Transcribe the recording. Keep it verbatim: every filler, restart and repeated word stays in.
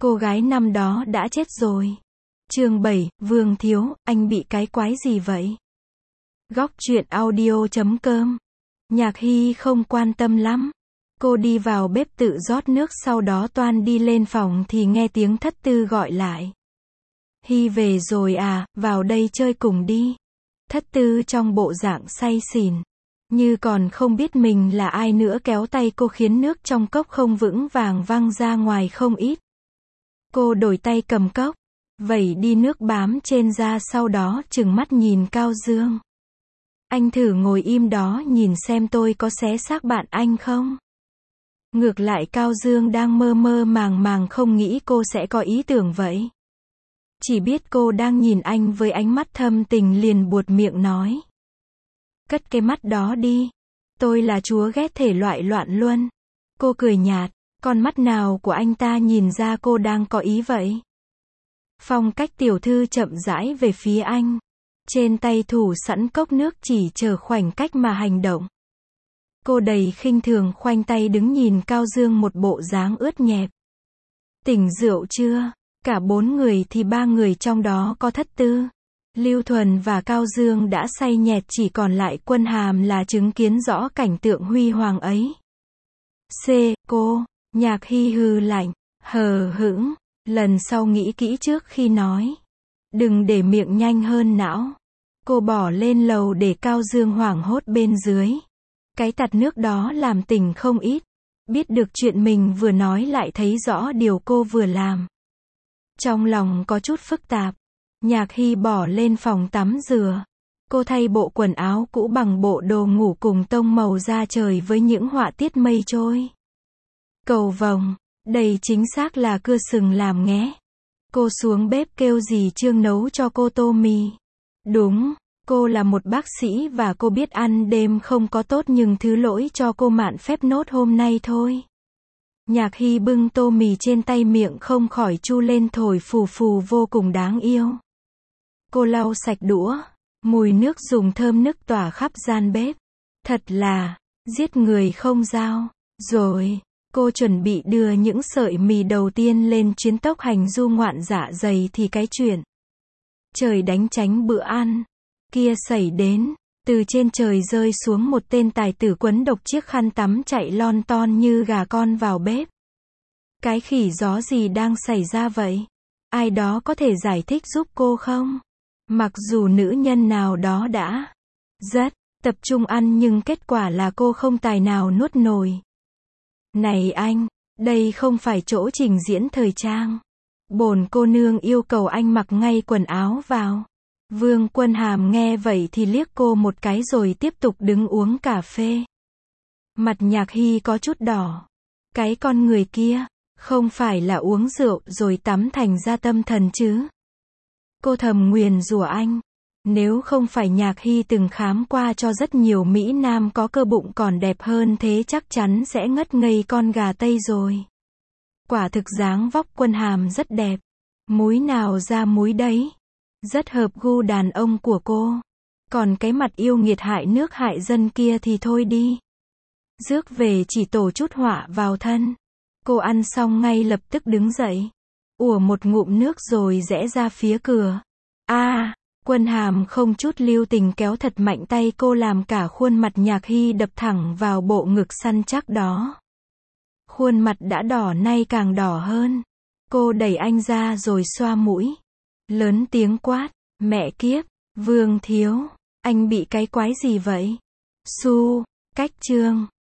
Cô gái năm đó đã chết rồi. Chương bảy, Vương Thiếu, anh bị cái quái gì vậy? Góc truyện audio chấm com. Nhạc Hy không quan tâm lắm. Cô đi vào bếp tự rót nước, sau đó toan đi lên phòng thì nghe tiếng Thất Tư gọi lại. Hy về rồi à, vào đây chơi cùng đi. Thất Tư trong bộ dạng say xỉn, như còn không biết mình là ai nữa, kéo tay cô khiến nước trong cốc không vững vàng văng ra ngoài không ít. Cô đổi tay cầm cốc, vẩy đi nước bám trên da, sau đó trừng mắt nhìn Cao Dương. Anh thử ngồi im đó nhìn xem tôi có xé xác bạn anh không? Ngược lại Cao Dương đang mơ mơ màng màng, không nghĩ cô sẽ có ý tưởng vậy. Chỉ biết cô đang nhìn anh với ánh mắt thâm tình liền buột miệng nói. Cất cái mắt đó đi. Tôi là chúa ghét thể loại loạn luân. Cô cười nhạt. Con mắt nào của anh ta nhìn ra cô đang có ý vậy? Phong Cách tiểu thư chậm rãi về phía anh. Trên tay thủ sẵn cốc nước, chỉ chờ khoảnh cách mà hành động. Cô đầy khinh thường khoanh tay đứng nhìn Cao Dương một bộ dáng ướt nhẹp. Tỉnh rượu chưa? Cả bốn người thì ba người trong đó có Thất Tư, Lưu Thuần và Cao Dương đã say nhẹt, chỉ còn lại Quân Hàm là chứng kiến rõ cảnh tượng huy hoàng ấy. C. Cô. Nhạc Hy hừ lạnh, hờ hững, lần sau nghĩ kỹ trước khi nói. Đừng để miệng nhanh hơn não. Cô bỏ lên lầu để Cao Dương hoảng hốt bên dưới. Cái tạt nước đó làm tỉnh không ít. Biết được chuyện mình vừa nói lại thấy rõ điều cô vừa làm. Trong lòng có chút phức tạp. Nhạc Hy bỏ lên phòng tắm rửa. Cô thay bộ quần áo cũ bằng bộ đồ ngủ cùng tông màu da trời với những họa tiết mây trôi, cầu vồng. Đây chính xác là cưa sừng làm nghé. Cô xuống bếp kêu dì Trương nấu cho cô tô mì. Đúng, cô là một bác sĩ và cô biết ăn đêm không có tốt, nhưng thứ lỗi cho cô mạn phép nốt hôm nay thôi. Nhạc Hy bưng tô mì trên tay, miệng không khỏi chu lên thổi phù phù, vô cùng đáng yêu. Cô lau sạch đũa, mùi nước dùng thơm nức tỏa khắp gian bếp. Thật là giết người không dao. Rồi, cô chuẩn bị đưa những sợi mì đầu tiên lên chuyến tốc hành du ngoạn dạ dày thì cái chuyện trời đánh tránh bữa ăn kia xảy đến. Từ trên trời rơi xuống một tên tài tử quấn độc chiếc khăn tắm, chạy lon ton như gà con vào bếp. Cái khỉ gió gì đang xảy ra vậy? Ai đó có thể giải thích giúp cô không? Mặc dù nữ nhân nào đó đã rất tập trung ăn, nhưng kết quả là cô không tài nào nuốt nổi. Này anh, đây không phải chỗ trình diễn thời trang. Bổn cô nương yêu cầu anh mặc ngay quần áo vào. Vương Quân Hàm nghe vậy thì liếc cô một cái rồi tiếp tục đứng uống cà phê. Mặt Nhạc Hy có chút đỏ. Cái con người kia, không phải là uống rượu rồi tắm thành ra tâm thần chứ? Cô thầm nguyền rủa anh. Nếu không phải Nhạc Hy từng khám qua cho rất nhiều mỹ nam có cơ bụng còn đẹp hơn thế, chắc chắn sẽ ngất ngây con gà Tây rồi. Quả thực dáng vóc Quân Hàm rất đẹp. Múi nào ra múi đấy. Rất hợp gu đàn ông của cô. Còn cái mặt yêu nghiệt hại nước hại dân kia thì thôi đi. Rước về chỉ tổ chút họa vào thân. Cô ăn xong ngay lập tức đứng dậy, ủa một ngụm nước rồi rẽ ra phía cửa. A, à, Quân Hàm không chút lưu tình kéo thật mạnh tay cô, làm cả khuôn mặt Nhạc Hy đập thẳng vào bộ ngực săn chắc đó. Khuôn mặt đã đỏ nay càng đỏ hơn. Cô đẩy anh ra rồi xoa mũi, lớn tiếng quát, mẹ kiếp, Vương Thiếu, anh bị cái quái gì vậy? Su, cách chương.